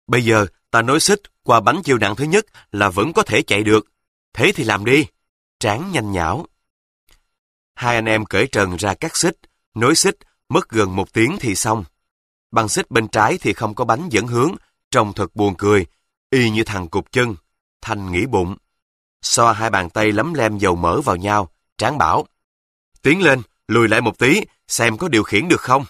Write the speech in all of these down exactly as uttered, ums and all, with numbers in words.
Bây giờ ta nối xích qua bánh chịu nặng thứ nhất là vẫn có thể chạy được. Thế thì làm đi. Tráng nhanh nhảu. Hai anh em cởi trần ra cắt xích, nối xích, mất gần một tiếng thì xong. Băng xích bên trái thì không có bánh dẫn hướng, trông thật buồn cười, y như thằng cụt chân. Thanh nghĩ bụng. Xoa hai bàn tay lấm lem dầu mỡ vào nhau, Tráng bảo: tiến lên, lùi lại một tí, xem có điều khiển được không.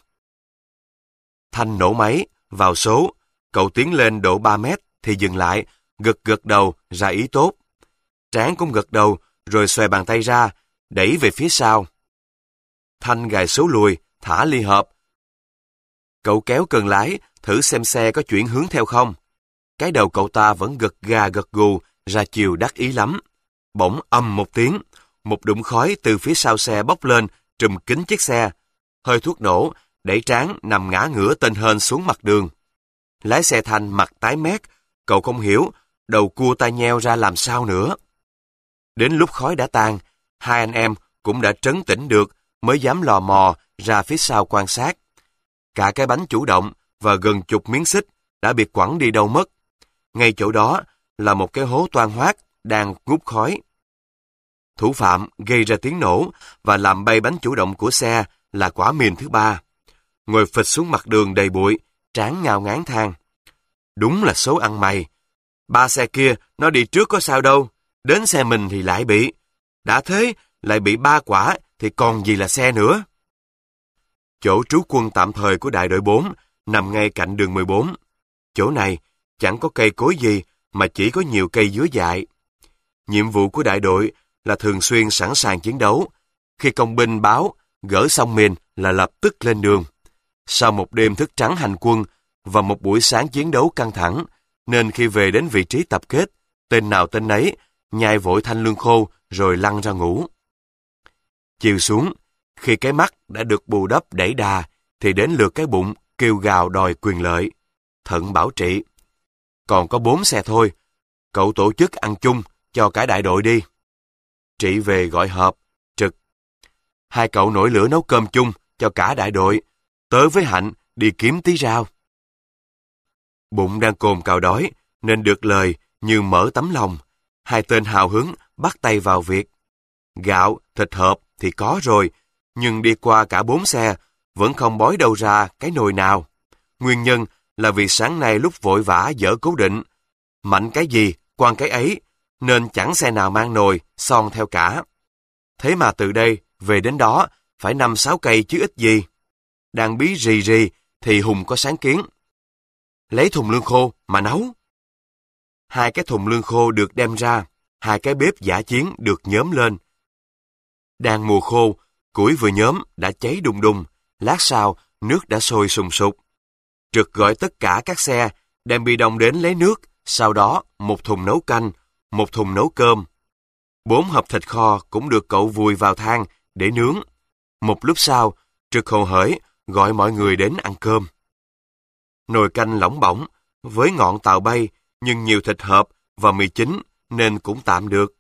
Thanh nổ máy, vào số, cậu tiến lên độ ba mét thì dừng lại, gật gật đầu ra ý tốt. Tráng cũng gật đầu, rồi xòe bàn tay ra, đẩy về phía sau. Thanh gài số lùi, thả ly hợp. Cậu kéo cần lái, thử xem xe có chuyển hướng theo không. Cái đầu cậu ta vẫn gật gà gật gù, ra chiều đắc ý lắm. Bỗng ầm một tiếng, một đụng khói từ phía sau xe bốc lên, trùm kín chiếc xe. Hơi thuốc nổ, đẩy Tráng nằm ngã ngửa tên hên xuống mặt đường. Lái xe Thanh mặt tái mét, cậu không hiểu, đầu cua tai nheo ra làm sao nữa. Đến lúc khói đã tan, hai anh em cũng đã trấn tĩnh được, mới dám lò mò ra phía sau quan sát. Cả cái bánh chủ động và gần chục miếng xích đã bị quẳng đi đâu mất. Ngay chỗ đó là một cái hố toang hoác đang ngút khói. Thủ phạm gây ra tiếng nổ và làm bay bánh chủ động của xe là quả mìn thứ ba. Ngồi phịch xuống mặt đường đầy bụi, Tráng ngao ngán than: đúng là số ăn mày. Ba xe kia nó đi trước có sao đâu, đến xe mình thì lại bị. Đã thế lại bị ba quả thì còn gì là xe nữa. Chỗ trú quân tạm thời của đại đội bốn nằm ngay cạnh đường mười bốn. Chỗ này chẳng có cây cối gì mà chỉ có nhiều cây dứa dại. Nhiệm vụ của đại đội là thường xuyên sẵn sàng chiến đấu. Khi công binh báo gỡ xong mìn là lập tức lên đường. Sau một đêm thức trắng hành quân và một buổi sáng chiến đấu căng thẳng, nên khi về đến vị trí tập kết, tên nào tên nấy nhai vội thanh lương khô rồi lăn ra ngủ. Chiều xuống, khi cái mắt đã được bù đắp đẩy đà, thì đến lượt cái bụng kêu gào đòi quyền lợi. Thận bảo Trị: còn có bốn xe thôi, cậu tổ chức ăn chung cho cả đại đội đi. Trị về gọi họp, trực: hai cậu nổi lửa nấu cơm chung cho cả đại đội, tớ với Hạnh đi kiếm tí rau. Bụng đang cồn cào đói, nên được lời như mở tấm lòng. Hai tên hào hứng bắt tay vào việc. Gạo, thịt hộp thì có rồi, nhưng đi qua cả bốn xe, vẫn không bói đâu ra cái nồi nào. Nguyên nhân là vì sáng nay lúc vội vã dỡ cố định, mạnh cái gì, quan cái ấy, nên chẳng xe nào mang nồi, son theo cả. Thế mà từ đây, về đến đó, phải năm sáu cây chứ ít gì. Đang bí rì rì, thì Hùng có sáng kiến: lấy thùng lương khô mà nấu. Hai cái thùng lương khô được đem ra, hai cái bếp dã chiến được nhóm lên. Đang mùa khô, củi vừa nhóm đã cháy đùng đùng, lát sau nước đã sôi sùng sục. Trực gọi tất cả các xe đem bi đông đến lấy nước, sau đó một thùng nấu canh, một thùng nấu cơm. Bốn hộp thịt kho cũng được cậu vùi vào than để nướng. Một lúc sau, Trực hồ hởi gọi mọi người đến ăn cơm. Nồi canh lỏng bỏng, với ngọn tàu bay, nhưng nhiều thịt hộp và mì chính nên cũng tạm được.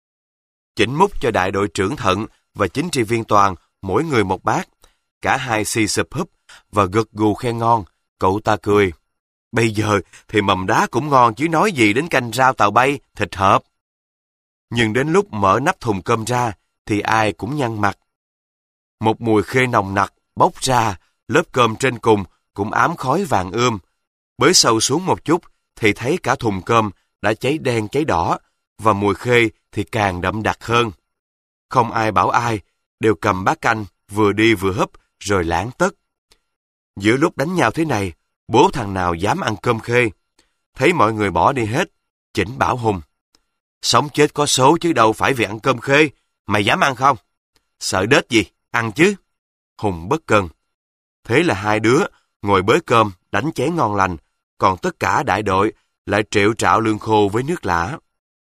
Chỉnh múc cho đại đội trưởng Thận và chính trị viên Toàn mỗi người một bát. Cả hai xì sụp húp và gật gù khen ngon. Cậu ta cười: bây giờ thì mầm đá cũng ngon chứ nói gì đến canh rau tàu bay, thịt hộp. Nhưng đến lúc mở nắp thùng cơm ra thì ai cũng nhăn mặt. Một mùi khê nồng nặc bốc ra, lớp cơm trên cùng cũng ám khói vàng ươm. Bới sâu xuống một chút thì thấy cả thùng cơm đã cháy đen cháy đỏ, và mùi khê thì càng đậm đặc hơn. Không ai bảo ai, đều cầm bát canh, vừa đi vừa húp, rồi lãng tất. Giữa lúc đánh nhau thế này, bố thằng nào dám ăn cơm khê. Thấy mọi người bỏ đi hết, Chỉnh bảo Hùng: sống chết có số chứ đâu phải vì ăn cơm khê, mày dám ăn không? Sợ đết gì, ăn chứ. Hùng bất cần. Thế là hai đứa ngồi bới cơm, đánh chén ngon lành, còn tất cả đại đội lại triệu trạo lương khô với nước lã.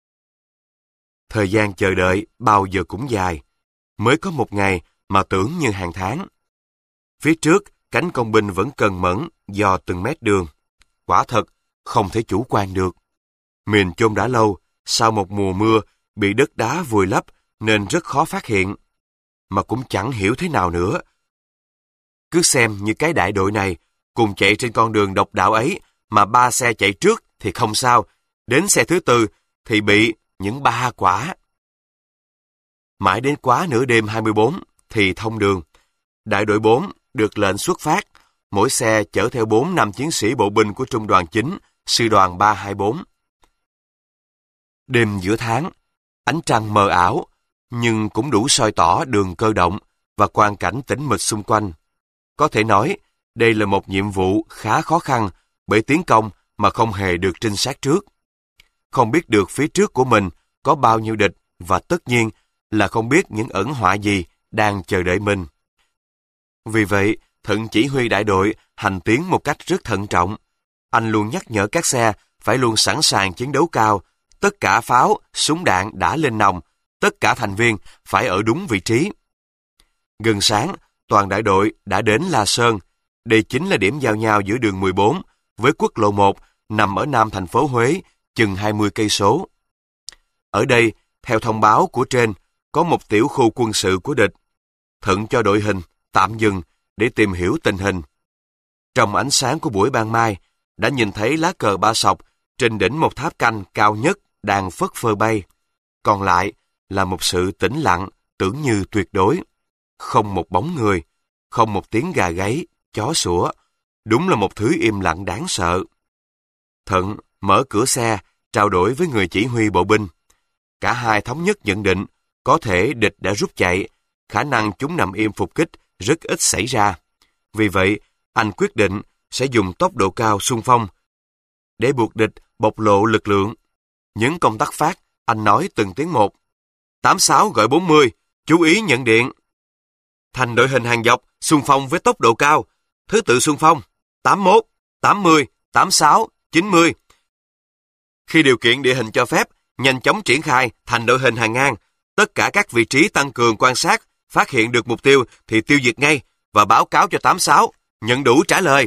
Thời gian chờ đợi bao giờ cũng dài, mới có một ngày mà tưởng như hàng tháng. Phía trước, cánh công binh vẫn cần mẫn dò từng mét đường. Quả thật, không thể chủ quan được. Mìn chôn đã lâu, sau một mùa mưa, bị đất đá vùi lấp nên rất khó phát hiện. Mà cũng chẳng hiểu thế nào nữa. Cứ xem như cái đại đội này, cùng chạy trên con đường độc đạo ấy, mà ba xe chạy trước thì không sao, đến xe thứ tư thì bị những ba quả. Mãi đến quá nửa đêm hai mươi bốn thì thông đường. Đại đội bốn được lệnh xuất phát, mỗi xe chở theo bốn năm chiến sĩ bộ binh của trung đoàn chín, sư đoàn ba hai bốn. Đêm giữa tháng, ánh trăng mờ ảo, nhưng cũng đủ soi tỏ đường cơ động và quang cảnh tĩnh mịch xung quanh. Có thể nói, đây là một nhiệm vụ khá khó khăn bởi tiến công mà không hề được trinh sát trước. Không biết được phía trước của mình có bao nhiêu địch và tất nhiên là không biết những ẩn họa gì đang chờ đợi mình. Vì vậy, Thận chỉ huy đại đội hành tiến một cách rất thận trọng. Anh luôn nhắc nhở các xe phải luôn sẵn sàng chiến đấu cao, tất cả pháo, súng đạn đã lên nòng, tất cả thành viên phải ở đúng vị trí. Gần sáng, toàn đại đội đã đến La Sơn. Đây chính là điểm giao nhau giữa đường mười bốn với quốc lộ một nằm ở nam thành phố Huế, chừng hai mươi cây số. Ở đây, theo thông báo của trên, có một tiểu khu quân sự của địch. Thận cho đội hình tạm dừng để tìm hiểu tình hình. Trong ánh sáng của buổi ban mai, đã nhìn thấy lá cờ ba sọc trên đỉnh một tháp canh cao nhất đang phất phơ bay. Còn lại là một sự tĩnh lặng tưởng như tuyệt đối. Không một bóng người, không một tiếng gà gáy, chó sủa. Đúng là một thứ im lặng đáng sợ. Thận mở cửa xe, trao đổi với người chỉ huy bộ binh. Cả hai thống nhất nhận định có thể địch đã rút chạy, khả năng chúng nằm im phục kích rất ít xảy ra. Vì vậy, anh quyết định sẽ dùng tốc độ cao xung phong để buộc địch bộc lộ lực lượng. Những công tắc phát, anh nói từng tiếng một. tám sáu gọi bốn mươi, chú ý nhận điện. Thành đội hình hàng dọc, xung phong với tốc độ cao. Thứ tự xung phong, tám mốt, tám mươi, tám sáu, chín mươi. Khi điều kiện địa hình cho phép, nhanh chóng triển khai thành đội hình hàng ngang. Tất cả các vị trí tăng cường quan sát, phát hiện được mục tiêu thì tiêu diệt ngay và báo cáo cho tám sáu, nhận đủ trả lời.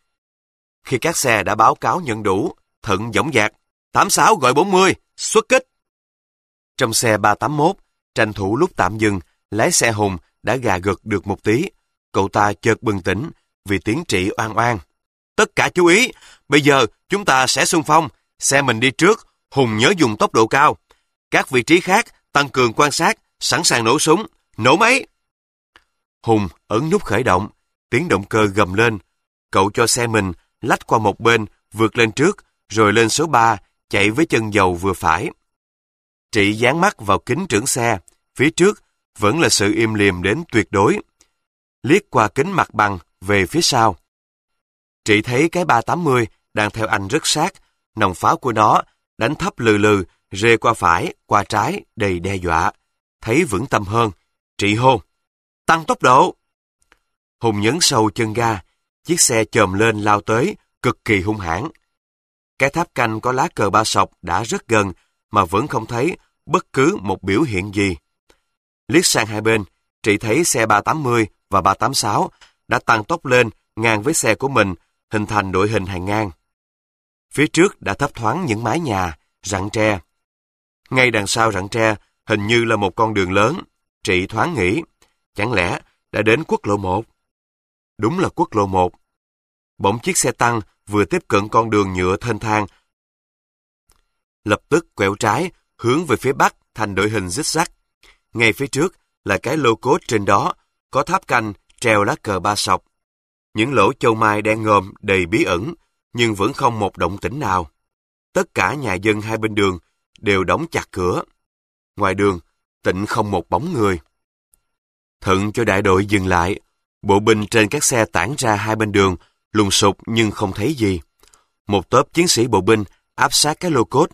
Khi các xe đã báo cáo nhận đủ, Thận dõng dạc, tám sáu gọi bốn mươi, xuất kích. Trong xe ba tám mốt, tranh thủ lúc tạm dừng, lái xe Hùng đã gà gật được một tí. Cậu ta chợt bừng tỉnh vì tiếng trị oan oan. Tất cả chú ý, bây giờ chúng ta sẽ xung phong, xe mình đi trước, Hùng nhớ dùng tốc độ cao. Các vị trí khác tăng cường quan sát, sẵn sàng nổ súng, nổ máy. Hùng ấn nút khởi động, tiếng động cơ gầm lên. Cậu cho xe mình lách qua một bên, vượt lên trước, rồi lên số ba, chạy với chân dầu vừa phải. Trị dán mắt vào kính trưởng xe, phía trước vẫn là sự im lìm đến tuyệt đối. Liếc qua kính mặt bằng về phía sau. Trị thấy cái ba tám mươi đang theo anh rất sát, nòng pháo của nó đánh thấp lừ lừ, rê qua phải, qua trái, đầy đe dọa. Thấy vững tâm hơn, Trị hô, tăng tốc độ. Hùng nhấn sâu chân ga, chiếc xe chồm lên lao tới, cực kỳ hung hãn. Cái tháp canh có lá cờ ba sọc đã rất gần, mà vẫn không thấy bất cứ một biểu hiện gì. Liếc sang hai bên, Trị thấy xe ba tám mươi và ba tám sáu đã tăng tốc lên ngang với xe của mình, hình thành đội hình hàng ngang. Phía trước đã thấp thoáng những mái nhà, rặng tre. Ngay đằng sau rặng tre, hình như là một con đường lớn. Trị thoáng nghĩ, chẳng lẽ đã đến quốc lộ một? Đúng là quốc lộ một. Bỗng chiếc xe tăng vừa tiếp cận con đường nhựa thênh thang, lập tức quẹo trái, hướng về phía bắc thành đội hình zigzag. Ngay phía trước là cái lô cốt, trên đó có tháp canh treo lá cờ ba sọc. Những lỗ châu mai đen ngòm đầy bí ẩn, nhưng vẫn không một động tĩnh nào. Tất cả nhà dân hai bên đường đều đóng chặt cửa. Ngoài đường, tịnh không một bóng người. Thận cho đại đội dừng lại. Bộ binh trên các xe tản ra hai bên đường, lùng sục nhưng không thấy gì. Một tốp chiến sĩ bộ binh áp sát cái lô cốt.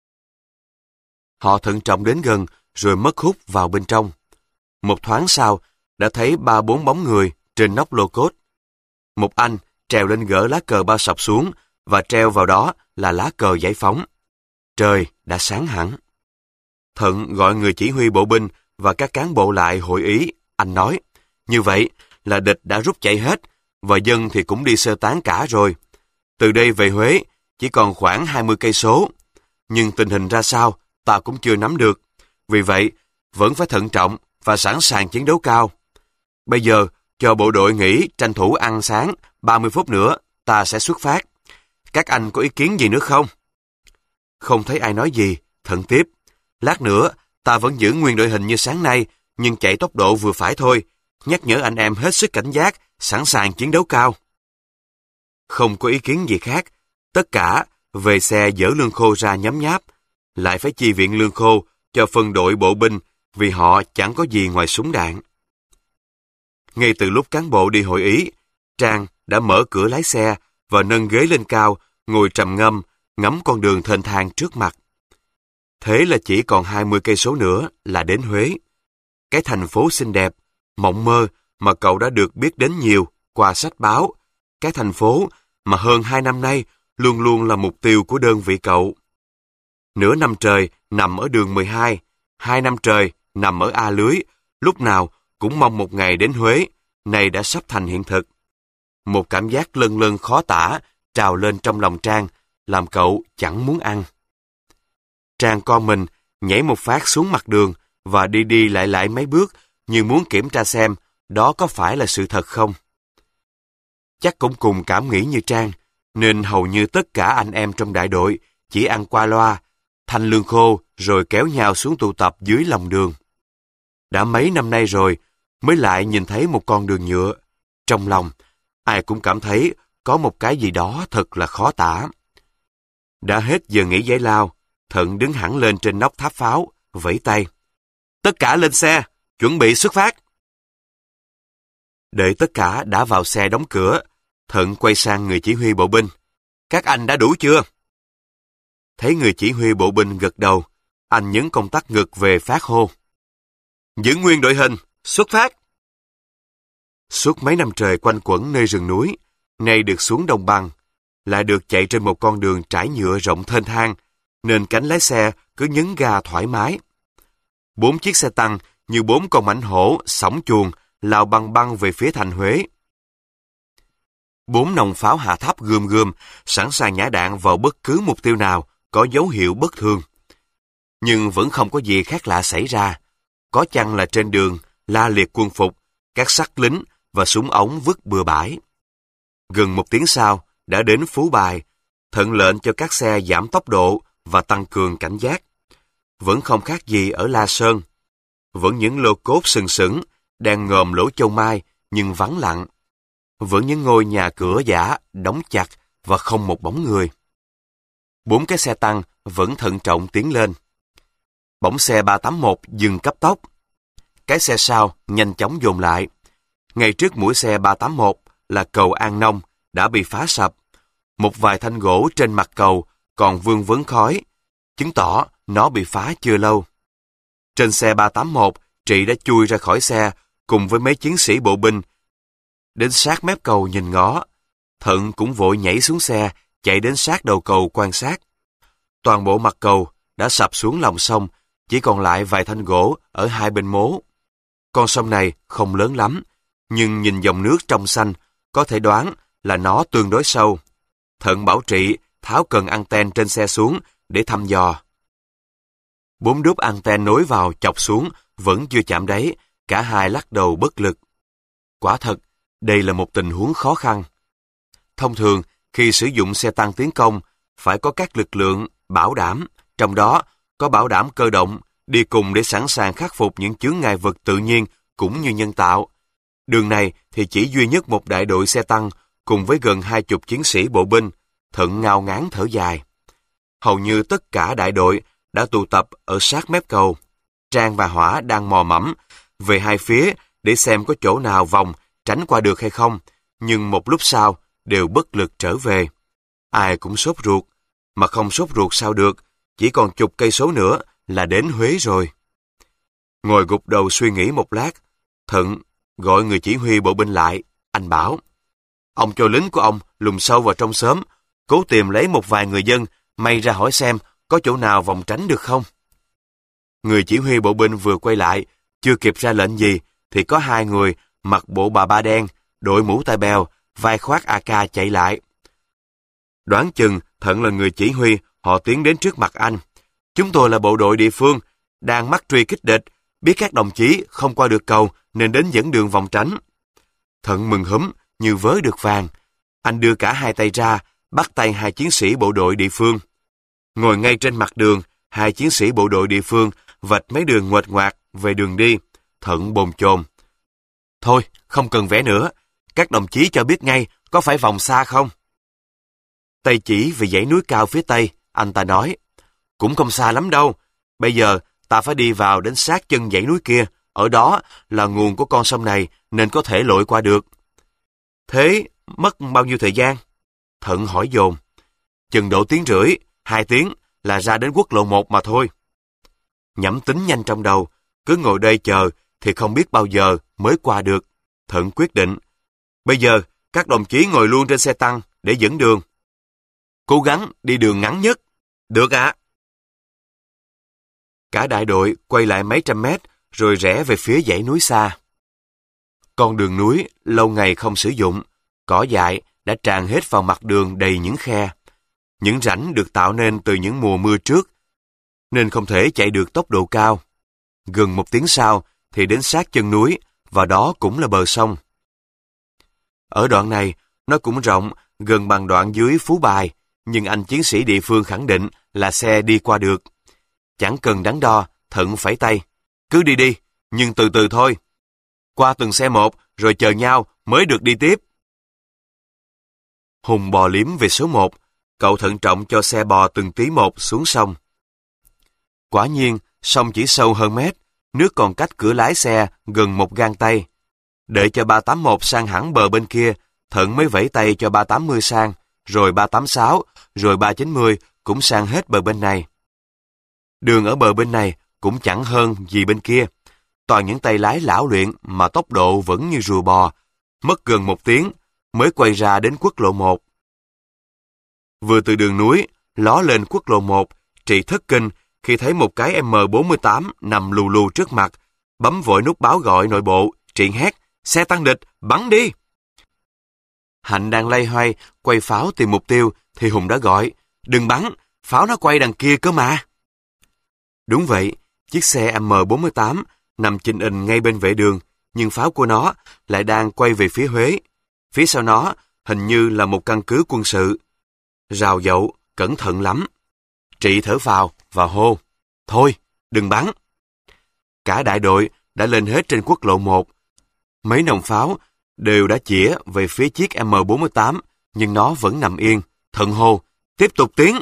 Họ thận trọng đến gần, rồi mất hút vào bên trong. Một thoáng sau, đã thấy ba bốn bóng người trên nóc lô cốt. Một anh trèo lên gỡ lá cờ ba sọc xuống, và treo vào đó là lá cờ giải phóng. Trời đã sáng hẳn. Thận gọi người chỉ huy bộ binh và các cán bộ lại hội ý. Anh nói, như vậy là địch đã rút chạy hết, và dân thì cũng đi sơ tán cả rồi. Từ đây về Huế chỉ còn khoảng hai mươi cây số, nhưng tình hình ra sao ta cũng chưa nắm được. Vì vậy, vẫn phải thận trọng và sẵn sàng chiến đấu cao. Bây giờ, cho bộ đội nghỉ tranh thủ ăn sáng, ba mươi phút nữa ta sẽ xuất phát. Các anh có ý kiến gì nữa không? Không thấy ai nói gì, Thận tiếp. Lát nữa, ta vẫn giữ nguyên đội hình như sáng nay, nhưng chạy tốc độ vừa phải thôi. Nhắc nhở anh em hết sức cảnh giác, sẵn sàng chiến đấu cao. Không có ý kiến gì khác. Tất cả về xe dỡ lương khô ra nhấm nháp. Lại phải chi viện lương khô cho phân đội bộ binh vì họ chẳng có gì ngoài súng đạn. Ngay từ lúc cán bộ đi hội ý, Trang đã mở cửa lái xe và nâng ghế lên cao, ngồi trầm ngâm, ngắm con đường thênh thang trước mặt. Thế là chỉ còn hai mươi cây số nữa là đến Huế. Cái thành phố xinh đẹp, mộng mơ mà cậu đã được biết đến nhiều qua sách báo. Cái thành phố mà hơn hai năm nay luôn luôn là mục tiêu của đơn vị cậu. Nửa năm trời nằm ở đường mười hai, hai năm trời nằm ở A Lưới, lúc nào cũng mong một ngày đến Huế, này đã sắp thành hiện thực. Một cảm giác lân lân khó tả trào lên trong lòng Trang, làm cậu chẳng muốn ăn. Trang co mình, nhảy một phát xuống mặt đường và đi đi lại lại mấy bước như muốn kiểm tra xem đó có phải là sự thật không. Chắc cũng cùng cảm nghĩ như Trang, nên hầu như tất cả anh em trong đại đội chỉ ăn qua loa, thanh lương khô rồi kéo nhau xuống tụ tập dưới lòng đường. Đã mấy năm nay rồi mới lại nhìn thấy một con đường nhựa. Trong lòng, ai cũng cảm thấy có một cái gì đó thật là khó tả. Đã hết giờ nghỉ giải lao, Thận đứng hẳn lên trên nóc tháp pháo, vẫy tay. Tất cả lên xe, chuẩn bị xuất phát. Đợi tất cả đã vào xe đóng cửa, Thận quay sang người chỉ huy bộ binh. Các anh đã đủ chưa? Thấy người chỉ huy bộ binh gật đầu, anh nhấn công tắc ngực về phát hô. Giữ nguyên đội hình, xuất phát. Suốt mấy năm trời quanh quẩn nơi rừng núi, nay được xuống đồng bằng, lại được chạy trên một con đường trải nhựa rộng thênh thang, nên cánh lái xe cứ nhấn ga thoải mái. Bốn chiếc xe tăng như bốn con mãnh hổ xổng chuồng lao băng băng về phía thành Huế. Bốn nòng pháo hạ tháp gươm gươm, sẵn sàng nhả đạn vào bất cứ mục tiêu nào có dấu hiệu bất thường. Nhưng vẫn không có gì khác lạ xảy ra. Có chăng là trên đường la liệt quân phục, các xác lính và súng ống vứt bừa bãi. Gần một tiếng sau, đã đến Phú Bài, Thận lệnh cho các xe giảm tốc độ và tăng cường cảnh giác. Vẫn không khác gì ở La Sơn. Vẫn những lô cốt sừng sững, đang ngòm lỗ châu mai nhưng vắng lặng. Vẫn những ngôi nhà cửa giả đóng chặt và không một bóng người. Bốn cái xe tăng vẫn thận trọng tiến lên. Bỗng xe ba tám một dừng cấp tốc. Cái xe sau nhanh chóng dồn lại. Ngay trước mũi xe ba tám một là cầu An Nông đã bị phá sập. Một vài thanh gỗ trên mặt cầu còn vương vấn khói, chứng tỏ nó bị phá chưa lâu. Trên xe ba tám một, Trị đã chui ra khỏi xe cùng với mấy chiến sĩ bộ binh. Đến sát mép cầu nhìn ngó, Thận cũng vội nhảy xuống xe, chạy đến sát đầu cầu quan sát. Toàn bộ mặt cầu đã sập xuống lòng sông, chỉ còn lại vài thanh gỗ ở hai bên mố. Con sông này không lớn lắm, nhưng nhìn dòng nước trong xanh, có thể đoán là nó tương đối sâu. Thận bảo Trị tháo cần anten trên xe xuống để thăm dò. Bốn đốp anten nối vào chọc xuống vẫn chưa chạm đáy, cả hai lắc đầu bất lực. Quả thật, đây là một tình huống khó khăn. Thông thường, khi sử dụng xe tăng tiến công, phải có các lực lượng bảo đảm, trong đó có bảo đảm cơ động, đi cùng để sẵn sàng khắc phục những chướng ngại vật tự nhiên cũng như nhân tạo. Đường này thì chỉ duy nhất một đại đội xe tăng cùng với gần hai chục chiến sĩ bộ binh. Thận ngao ngán thở dài. Hầu như tất cả đại đội đã tụ tập ở sát mép cầu. Trang và Hỏa đang mò mẫm về hai phía để xem có chỗ nào vòng tránh qua được hay không, nhưng một lúc sau đều bất lực trở về. Ai cũng sốt ruột, mà không sốt ruột sao được, chỉ còn chục cây số nữa là đến Huế rồi. Ngồi gục đầu suy nghĩ một lát, Thận gọi người chỉ huy bộ binh lại. Anh bảo, ông cho lính của ông lùng sâu vào trong xóm, cố tìm lấy một vài người dân, may ra hỏi xem có chỗ nào vòng tránh được không. Người chỉ huy bộ binh vừa quay lại, chưa kịp ra lệnh gì, thì có hai người mặc bộ bà ba đen, đội mũ tai bèo, vai khoác a ca chạy lại. Đoán chừng Thận là người chỉ huy, họ tiến đến trước mặt anh. Chúng tôi là bộ đội địa phương, đang mắc truy kích địch, biết các đồng chí không qua được cầu nên đến dẫn đường vòng tránh. Thận mừng húm như vớ được vàng. Anh đưa cả hai tay ra, bắt tay hai chiến sĩ bộ đội địa phương. Ngồi ngay trên mặt đường, hai chiến sĩ bộ đội địa phương vạch mấy đường nguệch ngoạc về đường đi. Thận bồn chồn. Thôi, không cần vẽ nữa. Các đồng chí cho biết ngay, có phải vòng xa không? Tay chỉ về dãy núi cao phía tây, anh ta nói. Cũng không xa lắm đâu. Bây giờ, ta phải đi vào đến sát chân dãy núi kia. Ở đó là nguồn của con sông này, nên có thể lội qua được. Thế, mất bao nhiêu thời gian? Thận hỏi dồn. Chừng độ tiếng rưỡi, hai tiếng là ra đến quốc lộ một mà thôi. Nhẩm tính nhanh trong đầu, cứ ngồi đây chờ thì không biết bao giờ mới qua được. Thận quyết định. Bây giờ, các đồng chí ngồi luôn trên xe tăng để dẫn đường. Cố gắng đi đường ngắn nhất. Được ạ. À? Cả đại đội quay lại mấy trăm mét rồi rẽ về phía dãy núi xa. Con đường núi lâu ngày không sử dụng, cỏ dại đã tràn hết vào mặt đường đầy những khe. Những rãnh được tạo nên từ những mùa mưa trước, nên không thể chạy được tốc độ cao. Gần một tiếng sau thì đến sát chân núi, và đó cũng là bờ sông. Ở đoạn này, nó cũng rộng, gần bằng đoạn dưới Phú Bài, nhưng anh chiến sĩ địa phương khẳng định là xe đi qua được. Chẳng cần đắn đo, Thận phẩy tay. Cứ đi đi, nhưng từ từ thôi. Qua từng xe một, rồi chờ nhau mới được đi tiếp. Hùng bò liếm về số một, cậu thận trọng cho xe bò từng tí một xuống sông. Quả nhiên, sông chỉ sâu hơn mét, nước còn cách cửa lái xe gần một gang tay. Đợi cho ba tám mốt sang hẳn bờ bên kia, Thận mới vẫy tay cho ba tám mươi sang, rồi ba tám sáu, rồi ba chín mươi cũng sang hết bờ bên này. Đường ở bờ bên này cũng chẳng hơn gì bên kia. Toàn những tay lái lão luyện mà tốc độ vẫn như rùa bò. Mất gần một tiếng mới quay ra đến quốc lộ một. Vừa từ đường núi, ló lên quốc lộ một, Trị thất kinh khi thấy một cái em bốn mươi tám nằm lù lù trước mặt. Bấm vội nút báo gọi nội bộ, Trị hét, xe tăng địch, bắn đi! Hạnh đang loay hoay, quay pháo tìm mục tiêu, thì Hùng đã gọi, đừng bắn, pháo nó quay đằng kia cơ mà. Đúng vậy, chiếc xe em bốn mươi tám nằm chình ình ngay bên vệ đường, nhưng pháo của nó lại đang quay về phía Huế. Phía sau nó hình như là một căn cứ quân sự. Rào dậu, cẩn thận lắm. Trị thở phào và hô, thôi, đừng bắn. Cả đại đội đã lên hết trên quốc lộ một. Mấy nòng pháo đều đã chĩa về phía chiếc em bốn mươi tám, nhưng nó vẫn nằm yên. Thận hô, tiếp tục tiến.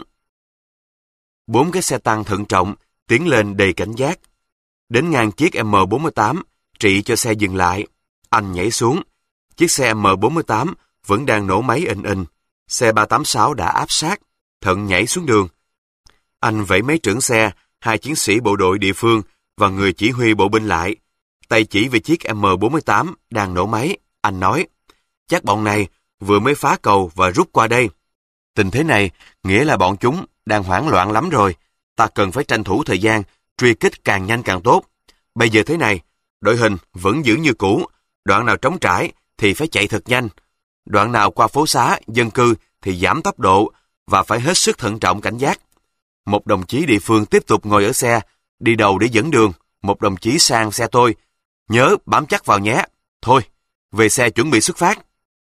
Bốn cái xe tăng thận trọng tiến lên đầy cảnh giác. Đến ngang chiếc em bốn mươi tám, Trị cho xe dừng lại. Anh nhảy xuống. Chiếc xe em bốn mươi tám vẫn đang nổ máy ình ình. Xe ba tám sáu đã áp sát. Thận nhảy xuống đường. Anh vẫy mấy trưởng xe, hai chiến sĩ bộ đội địa phương và người chỉ huy bộ binh lại. Tay chỉ về chiếc em bốn mươi tám đang nổ máy. Anh nói, chắc bọn này vừa mới phá cầu và rút qua đây. Tình thế này nghĩa là bọn chúng đang hoảng loạn lắm rồi. Ta cần phải tranh thủ thời gian, truy kích càng nhanh càng tốt. Bây giờ thế này, đội hình vẫn giữ như cũ. Đoạn nào trống trải thì phải chạy thật nhanh. Đoạn nào qua phố xá, dân cư thì giảm tốc độ và phải hết sức thận trọng cảnh giác. Một đồng chí địa phương tiếp tục ngồi ở xe, đi đầu để dẫn đường. Một đồng chí sang xe tôi. Nhớ bám chắc vào nhé. Thôi, về xe chuẩn bị xuất phát.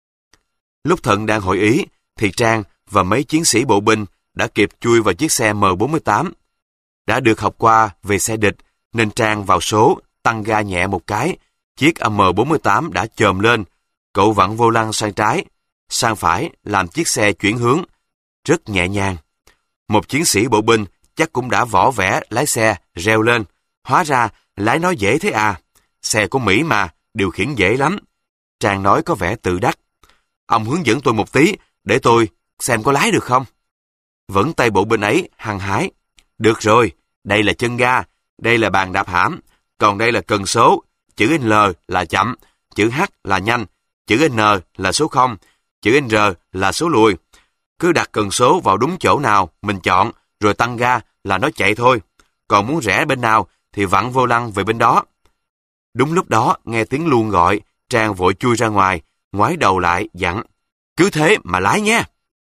Lúc Thận đang hội ý, thì Trang và mấy chiến sĩ bộ binh đã kịp chui vào chiếc xe em bốn mươi tám. Đã được học qua về xe địch, nên Trang vào số, tăng ga nhẹ một cái. Chiếc em bốn mươi tám đã chồm lên. Cậu vặn vô lăng sang trái, sang phải làm chiếc xe chuyển hướng. Rất nhẹ nhàng. Một chiến sĩ bộ binh chắc cũng đã võ vẽ lái xe, reo lên. Hóa ra, lái nó dễ thế à. Xe của Mỹ mà, điều khiển dễ lắm. Trang nói có vẻ tự đắc. Ông hướng dẫn tôi một tí, để tôi xem có lái được không? Vẫn tay bộ binh ấy, hăng hái. Được rồi, đây là chân ga, đây là bàn đạp hãm, còn đây là cần số. Chữ L là chậm, chữ H là nhanh, chữ N là số không, chữ N là số lùi. Cứ đặt cần số vào đúng chỗ nào mình chọn, rồi tăng ga là nó chạy thôi. Còn muốn rẽ bên nào thì vặn vô lăng về bên đó. Đúng lúc đó nghe tiếng Luông gọi, Trang vội chui ra ngoài, ngoái đầu lại dặn, cứ thế mà lái nha.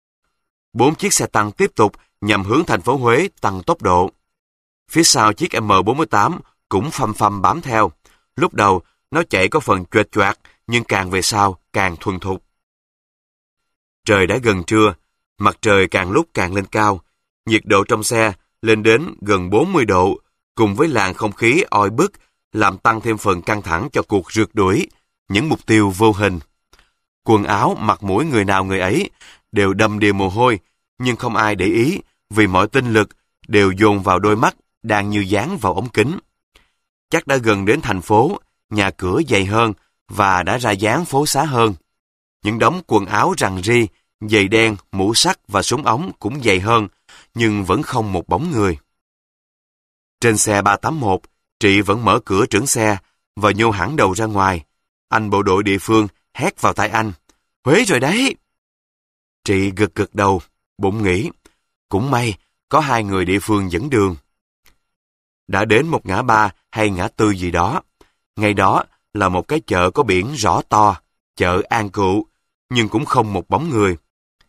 Bốn chiếc xe tăng tiếp tục nhằm hướng thành phố Huế tăng tốc độ. Phía sau chiếc em bốn mươi tám cũng phăm phăm bám theo. Lúc đầu nó chạy có phần choẹt choạc, nhưng càng về sau càng thuần thục. Trời đã gần trưa, Mặt trời càng lúc càng lên cao, nhiệt độ trong xe lên đến gần bốn mươi độ, cùng với làn không khí oi bức, làm tăng thêm phần căng thẳng cho cuộc rượt đuổi, những mục tiêu vô hình. Quần áo, mặt mũi người nào người ấy đều đầm đìa mồ hôi, nhưng không ai để ý vì mọi tinh lực đều dồn vào đôi mắt đang như dán vào ống kính. Chắc đã gần đến thành phố, nhà cửa dày hơn và đã ra dáng phố xá hơn. Những đống quần áo rằn ri, giày đen, mũ sắt và súng ống cũng dày hơn, nhưng vẫn không một bóng người. Trên xe ba tám một, Trị vẫn mở cửa trưởng xe và nhô hẳn đầu ra ngoài. Anh bộ đội địa phương hét vào tai anh, "Huế rồi đấy!" Trị gật gật đầu, bụng nghĩ, cũng may có hai người địa phương dẫn đường. Đã đến một ngã ba hay ngã tư gì đó. Ngay đó là một cái chợ có biển rõ to, chợ An Cựu, nhưng cũng không một bóng người.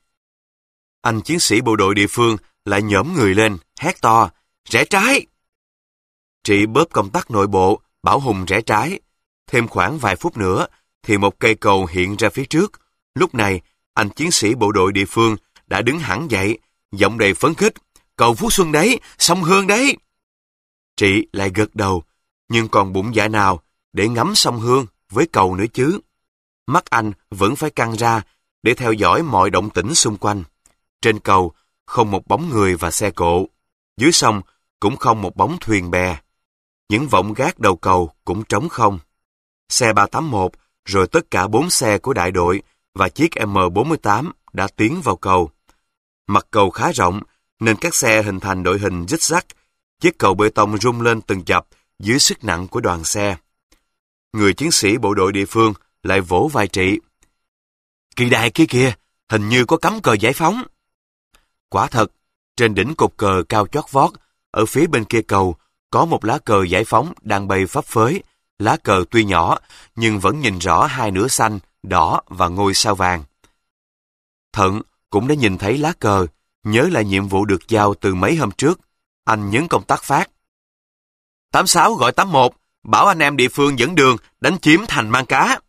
Anh chiến sĩ bộ đội địa phương lại nhổm người lên, hét to, "Rẽ trái!" Trị bóp công tắc nội bộ, bảo Hùng rẽ trái. Thêm khoảng vài phút nữa, thì một cây cầu hiện ra phía trước. Lúc này, anh chiến sĩ bộ đội địa phương đã đứng hẳn dậy, giọng đầy phấn khích, "Cầu Phú Xuân đấy, sông Hương đấy!" Trị lại gật đầu, nhưng còn bụng dạ nào để ngắm sông Hương với cầu nữa chứ. Mắt anh vẫn phải căng ra để theo dõi mọi động tĩnh xung quanh. Trên cầu, không một bóng người và xe cộ. Dưới sông, cũng không một bóng thuyền bè. Những vọng gác đầu cầu cũng trống không. Xe ba tám một, rồi tất cả bốn xe của đại đội và chiếc M bốn mươi tám đã tiến vào cầu. Mặt cầu khá rộng, nên các xe hình thành đội hình zigzag. Chiếc cầu bê tông rung lên từng chập dưới sức nặng của đoàn xe. Người chiến sĩ bộ đội địa phương lại vỗ vai Trị. "Kỳ đài kia kìa, hình như có cắm cờ giải phóng." Quả thật, trên đỉnh cột cờ cao chót vót, ở phía bên kia cầu, có một lá cờ giải phóng đang bay phấp phới. Lá cờ tuy nhỏ, nhưng vẫn nhìn rõ hai nửa xanh, đỏ và ngôi sao vàng. Thận cũng đã nhìn thấy lá cờ, nhớ lại nhiệm vụ được giao từ mấy hôm trước. Anh nhấn công tắc phát. tám sáu gọi tám một, bảo anh em địa phương dẫn đường đánh chiếm thành Mang Cá.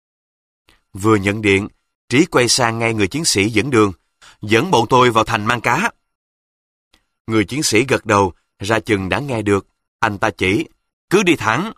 Vừa nhận điện, Trí quay sang ngay người chiến sĩ dẫn đường. "Dẫn bọn tôi vào thành Mang Cá." Người chiến sĩ gật đầu, ra chừng đã nghe được. Anh ta chỉ, "Cứ đi thẳng."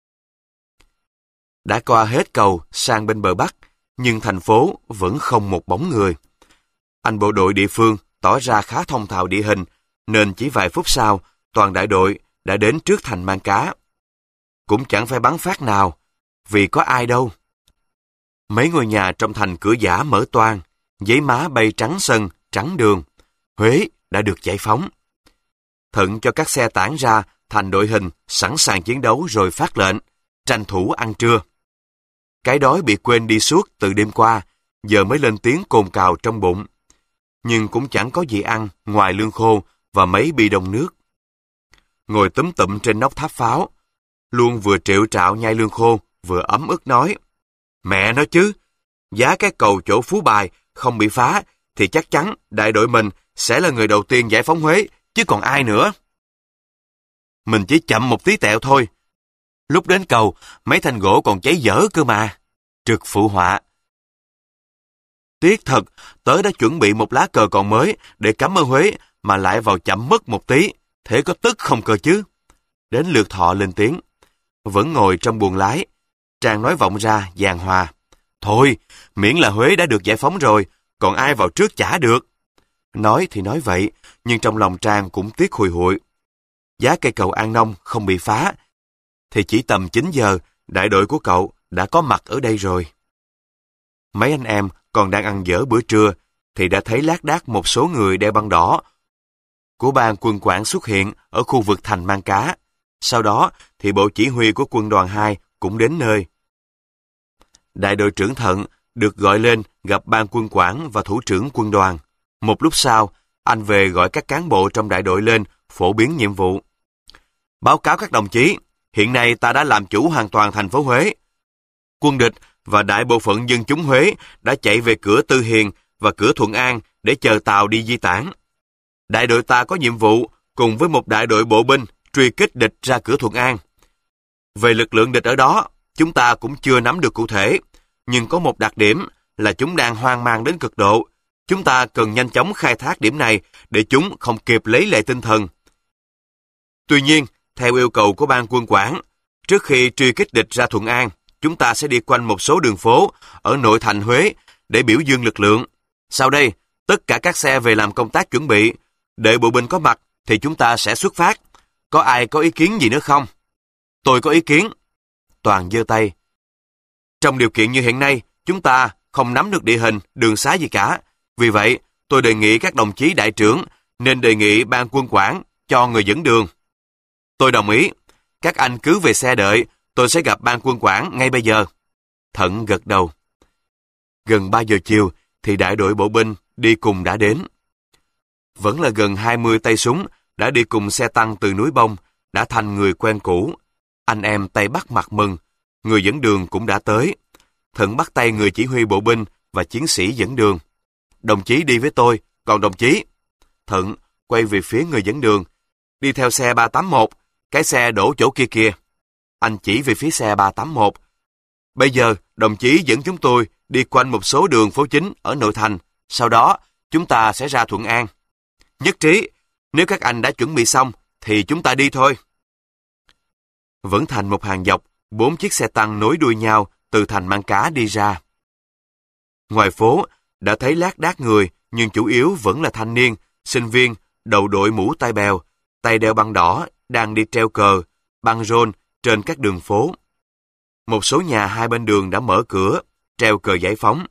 Đã qua hết cầu sang bên bờ Bắc, nhưng thành phố vẫn không một bóng người. Anh bộ đội địa phương tỏ ra khá thông thạo địa hình, nên chỉ vài phút sau, toàn đại đội đã đến trước thành Mang Cá. Cũng chẳng phải bắn phát nào, vì có ai đâu. Mấy ngôi nhà trong thành cửa giả mở toang, giấy má bay trắng sân, trắng đường. Huế đã được giải phóng. Thận cho các xe tản ra thành đội hình, sẵn sàng chiến đấu rồi phát lệnh, tranh thủ ăn trưa. Cái đói bị quên đi suốt từ đêm qua, giờ mới lên tiếng cồn cào trong bụng. Nhưng cũng chẳng có gì ăn ngoài lương khô và mấy bi đông nước. Ngồi túm tụm trên nóc tháp pháo, luôn vừa triệu trạo nhai lương khô, vừa ấm ức nói, "Mẹ nói chứ, giá cái cầu chỗ Phú Bài không bị phá, thì chắc chắn đại đội mình sẽ là người đầu tiên giải phóng Huế, chứ còn ai nữa. Mình chỉ chậm một tí tẹo thôi. Lúc đến cầu, mấy thanh gỗ còn cháy dở cơ mà." Trực phụ họa. "Tiếc thật, tớ đã chuẩn bị một lá cờ còn mới để cắm ở Huế mà lại vào chậm mất một tí, thế có tức không cơ chứ?" Đến lượt Thọ lên tiếng. Vẫn ngồi trong buồng lái, Trang nói vọng ra giàn hòa, "Thôi, miễn là Huế đã được giải phóng rồi, còn ai vào trước chả được." Nói thì nói vậy, nhưng trong lòng Trang cũng tiếc hùi hụi. Giá cây cầu An Nông không bị phá, thì chỉ tầm chín giờ, đại đội của cậu đã có mặt ở đây rồi. Mấy anh em còn đang ăn dở bữa trưa, thì đã thấy lác đác một số người đeo băng đỏ của ban quân quản xuất hiện ở khu vực thành Mang Cá. Sau đó thì bộ chỉ huy của quân đoàn hai cũng đến nơi. Đại đội trưởng Thận được gọi lên gặp ban quân quản và thủ trưởng quân đoàn. Một lúc sau, anh về gọi các cán bộ trong đại đội lên phổ biến nhiệm vụ. "Báo cáo các đồng chí, hiện nay ta đã làm chủ hoàn toàn thành phố Huế. Quân địch và đại bộ phận dân chúng Huế đã chạy về cửa Tư Hiền và cửa Thuận An để chờ tàu đi di tản. Đại đội ta có nhiệm vụ cùng với một đại đội bộ binh truy kích địch ra cửa Thuận An. Về lực lượng địch ở đó, chúng ta cũng chưa nắm được cụ thể, nhưng có một đặc điểm là chúng đang hoang mang đến cực độ, Chúng ta cần nhanh chóng khai thác điểm này để chúng không kịp lấy lại tinh thần. Tuy nhiên, theo yêu cầu của ban quân quản, trước khi truy kích địch ra Thuận An, chúng ta sẽ đi quanh một số đường phố ở nội thành Huế để biểu dương lực lượng. Sau đây, tất cả các xe về làm công tác chuẩn bị. Đợi bộ binh có mặt thì chúng ta sẽ xuất phát. Có ai có ý kiến gì nữa không? Tôi có ý kiến. Toàn giơ tay. Trong điều kiện như hiện nay, chúng ta không nắm được địa hình, đường xá gì cả. Vì vậy, tôi đề nghị các đồng chí đại trưởng nên đề nghị ban quân quản cho người dẫn đường. Tôi đồng ý. Các anh cứ về xe đợi, tôi sẽ gặp ban quân quản ngay bây giờ. Thận gật đầu. Gần ba giờ chiều thì đại đội bộ binh đi cùng đã đến. Vẫn là gần hai mươi tay súng đã đi cùng xe tăng từ núi Bông, đã thành người quen cũ. Anh em tay bắt mặt mừng, người dẫn đường cũng đã tới. Thận bắt tay người chỉ huy bộ binh và chiến sĩ dẫn đường. Đồng chí đi với tôi, còn đồng chí. Thận quay về phía người dẫn đường. Đi theo xe ba tám một, cái xe đổ chỗ kia kìa. Anh chỉ về phía xe ba tám một. Bây giờ, đồng chí dẫn chúng tôi đi quanh một số đường phố chính ở nội thành. Sau đó, chúng ta sẽ ra Thuận An. Nhất trí, nếu các anh đã chuẩn bị xong, thì chúng ta đi thôi. Vẫn thành một hàng dọc, bốn chiếc xe tăng nối đuôi nhau từ thành Mang Cá đi ra. Ngoài phố, đã thấy lác đác người, nhưng chủ yếu vẫn là thanh niên, sinh viên, đầu đội mũ tai bèo, tay đeo băng đỏ, đang đi treo cờ, băng rôn trên các đường phố. Một số nhà hai bên đường đã mở cửa, treo cờ giải phóng.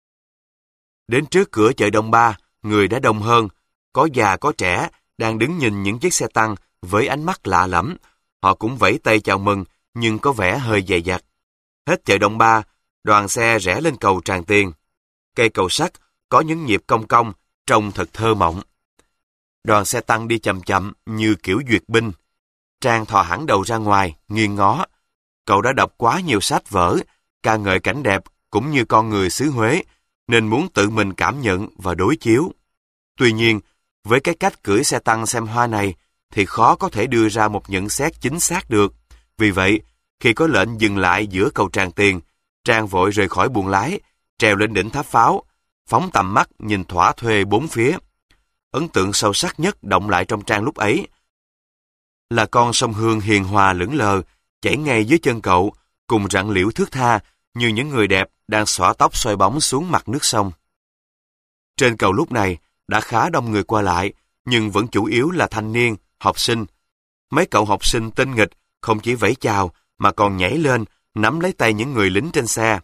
Đến trước cửa chợ Đông Ba, người đã đông hơn, có già có trẻ, đang đứng nhìn những chiếc xe tăng với ánh mắt lạ lẫm. Họ cũng vẫy tay chào mừng, nhưng có vẻ hơi dè dặt. Hết chợ Đông Ba, đoàn xe rẽ lên cầu Tràng Tiền. Cây cầu sắt có những nhịp cong cong, trông thật thơ mộng. Đoàn xe tăng đi chậm chậm như kiểu duyệt binh. Trang thò hẳn đầu ra ngoài, nghiêng ngó. Cậu đã đọc quá nhiều sách vở, ca ngợi cảnh đẹp cũng như con người xứ Huế, nên muốn tự mình cảm nhận và đối chiếu. Tuy nhiên, với cái cách cưỡi xe tăng xem hoa này, thì khó có thể đưa ra một nhận xét chính xác được. Vì vậy, khi có lệnh dừng lại giữa cầu Tràng Tiền, Trang vội rời khỏi buồng lái, trèo lên đỉnh tháp pháo, phóng tầm mắt nhìn thỏa thuê bốn phía. Ấn tượng sâu sắc nhất động lại trong Trang lúc ấy là con sông Hương hiền hòa lững lờ, chảy ngay dưới chân cậu, cùng rặng liễu thướt tha như những người đẹp đang xõa tóc xoay bóng xuống mặt nước sông. Trên cầu lúc này đã khá đông người qua lại, nhưng vẫn chủ yếu là thanh niên, học sinh. Mấy cậu học sinh tinh nghịch không chỉ vẫy chào mà còn nhảy lên, nắm lấy tay những người lính trên xe.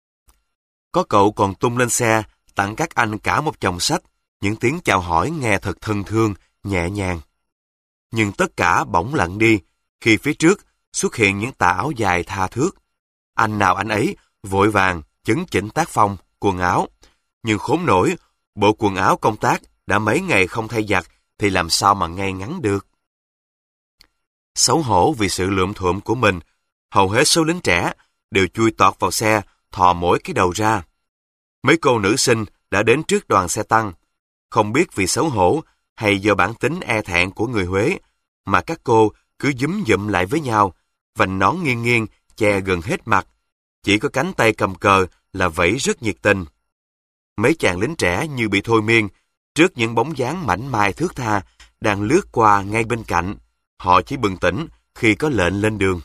Có cậu còn tung lên xe, tặng các anh cả một chồng sách, những tiếng chào hỏi nghe thật thân thương, nhẹ nhàng. Nhưng tất cả bỗng lặng đi, khi phía trước xuất hiện những tà áo dài tha thước. Anh nào anh ấy vội vàng chấn chỉnh tác phong, quần áo. Nhưng khốn nổi, bộ quần áo công tác đã mấy ngày không thay giặt thì làm sao mà ngay ngắn được. Xấu hổ vì sự lượm thuộm của mình, hầu hết số lính trẻ đều chui tọt vào xe, thò mỗi cái đầu ra. Mấy cô nữ sinh đã đến trước đoàn xe tăng. Không biết vì xấu hổ hay do bản tính e thẹn của người Huế, mà các cô cứ dúm dụm lại với nhau, vành nón nghiêng nghiêng che gần hết mặt. Chỉ có cánh tay cầm cờ là vẫy rất nhiệt tình. Mấy chàng lính trẻ như bị thôi miên, trước những bóng dáng mảnh mai thướt tha đang lướt qua ngay bên cạnh. Họ chỉ bừng tỉnh khi có lệnh lên đường.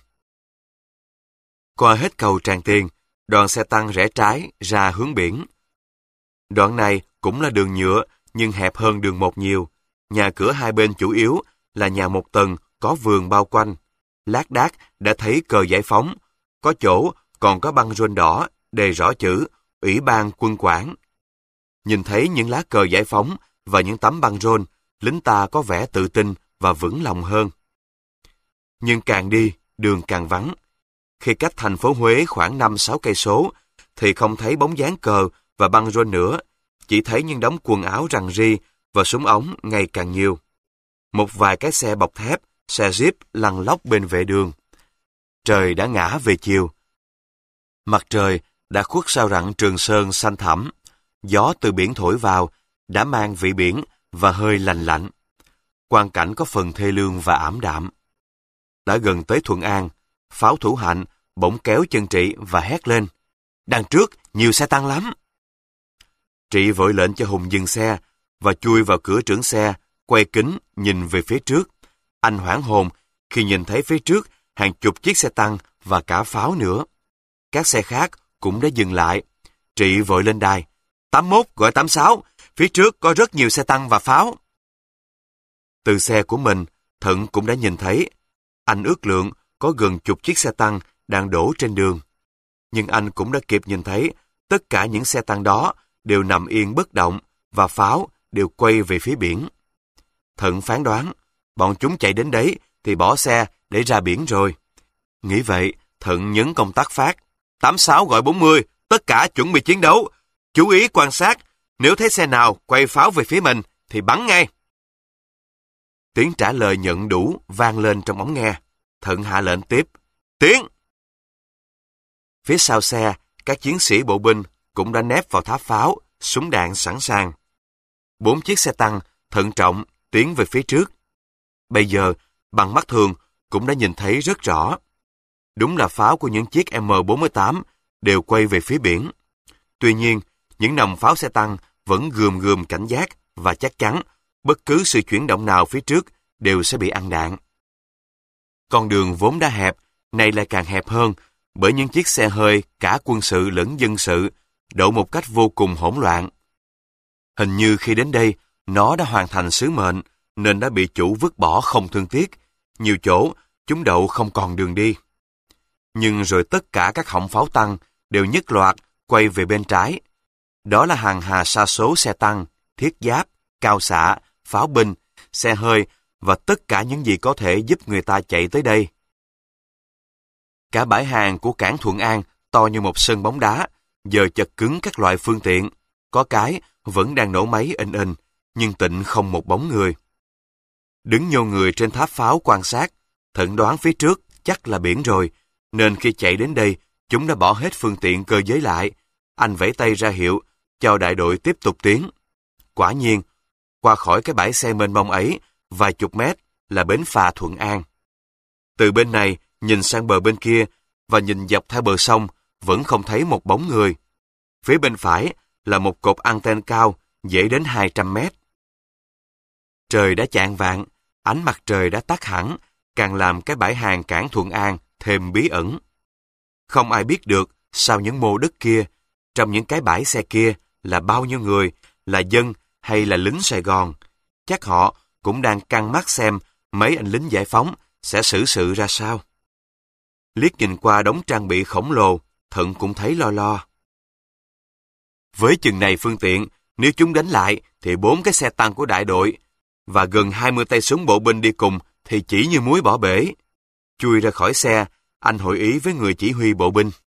Qua hết cầu Tràng Tiền, đoàn xe tăng rẽ trái ra hướng biển. Đoạn này cũng là đường nhựa nhưng hẹp hơn đường một nhiều. Nhà cửa hai bên chủ yếu là nhà một tầng có vườn bao quanh. Lác đác đã thấy cờ giải phóng, có chỗ còn có băng rôn đỏ đề rõ chữ Ủy ban Quân quản. Nhìn thấy những lá cờ giải phóng và những tấm băng rôn, lính ta có vẻ tự tin và vững lòng hơn. Nhưng càng đi, đường càng vắng. Khi cách thành phố Huế khoảng năm sáu cây số, thì không thấy bóng dáng cờ và băng rôn nữa, chỉ thấy những đống quần áo rằn ri và súng ống ngày càng nhiều. Một vài cái xe bọc thép, xe jeep lăn lóc bên vệ đường. Trời đã ngã về chiều. Mặt trời đã khuất sau rặng Trường Sơn xanh thẳm. Gió từ biển thổi vào, đã mang vị biển và hơi lành lạnh. Quang cảnh có phần thê lương và ảm đạm. Đã gần tới Thuận An, pháo thủ Hạnh bỗng kéo chân Trị và hét lên. Đằng trước, nhiều xe tăng lắm. Trị vội lệnh cho Hùng dừng xe và chui vào cửa trưởng xe, quay kính nhìn về phía trước. Anh hoảng hồn khi nhìn thấy phía trước hàng chục chiếc xe tăng và cả pháo nữa. Các xe khác cũng đã dừng lại. Trị vội lên đài. tám mốt gọi tám sáu, phía trước có rất nhiều xe tăng và pháo. Từ xe của mình, Thận cũng đã nhìn thấy. Anh ước lượng có gần chục chiếc xe tăng đang đổ trên đường. Nhưng anh cũng đã kịp nhìn thấy tất cả những xe tăng đó đều nằm yên bất động và pháo đều quay về phía biển. Thận phán đoán, bọn chúng chạy đến đấy thì bỏ xe để ra biển rồi. Nghĩ vậy, Thận nhấn công tắc phát. tám sáu gọi bốn mươi, tất cả chuẩn bị chiến đấu. Chú ý quan sát, nếu thấy xe nào quay pháo về phía mình thì bắn ngay. Tiếng trả lời nhận đủ vang lên trong ống nghe. Thận hạ lệnh tiếp. Tiến! Phía sau xe, các chiến sĩ bộ binh cũng đã nép vào tháp pháo, súng đạn sẵn sàng. Bốn chiếc xe tăng thận trọng tiến về phía trước. Bây giờ, bằng mắt thường cũng đã nhìn thấy rất rõ. Đúng là pháo của những chiếc M bốn tám đều quay về phía biển. Tuy nhiên, những nòng pháo xe tăng vẫn gườm gườm cảnh giác và chắc chắn bất cứ sự chuyển động nào phía trước đều sẽ bị ăn đạn. Con đường vốn đã hẹp, nay lại càng hẹp hơn bởi những chiếc xe hơi cả quân sự lẫn dân sự đậu một cách vô cùng hỗn loạn. Hình như khi đến đây, nó đã hoàn thành sứ mệnh nên đã bị chủ vứt bỏ không thương tiếc. Nhiều chỗ, chúng đậu không còn đường đi. Nhưng rồi tất cả các họng pháo tăng đều nhất loạt quay về bên trái. Đó là hàng hà sa số xe tăng, thiết giáp, cao xạ, pháo binh, xe hơi và tất cả những gì có thể giúp người ta chạy tới đây. Cả bãi hàng của cảng Thuận An to như một sân bóng đá, giờ chật cứng các loại phương tiện. Có cái vẫn đang nổ máy inh inh, nhưng tịnh không một bóng người. Đứng nhô người trên tháp pháo quan sát, Thận đoán phía trước chắc là biển rồi, nên khi chạy đến đây, chúng đã bỏ hết phương tiện cơ giới lại. Anh vẫy tay ra hiệu, cho đại đội tiếp tục tiến. Quả nhiên, qua khỏi cái bãi xe mênh mông ấy, vài chục mét là bến phà Thuận An. Từ bên này, nhìn sang bờ bên kia, và nhìn dọc theo bờ sông, vẫn không thấy một bóng người. Phía bên phải là một cột anten cao, dễ đến hai trăm mét. Trời đã chạng vạng, ánh mặt trời đã tắt hẳn, càng làm cái bãi hàng cảng Thuận An thêm bí ẩn. Không ai biết được sau những mô đất kia, trong những cái bãi xe kia là bao nhiêu người, là dân hay là lính Sài Gòn. Chắc họ cũng đang căng mắt xem mấy anh lính giải phóng sẽ xử sự ra sao. Liếc nhìn qua đống trang bị khổng lồ, Thận cũng thấy lo lo. Với chừng này phương tiện, nếu chúng đánh lại thì bốn cái xe tăng của đại đội và gần hai mươi tay súng bộ binh đi cùng thì chỉ như muối bỏ bể. Chui ra khỏi xe, anh hội ý với người chỉ huy bộ binh.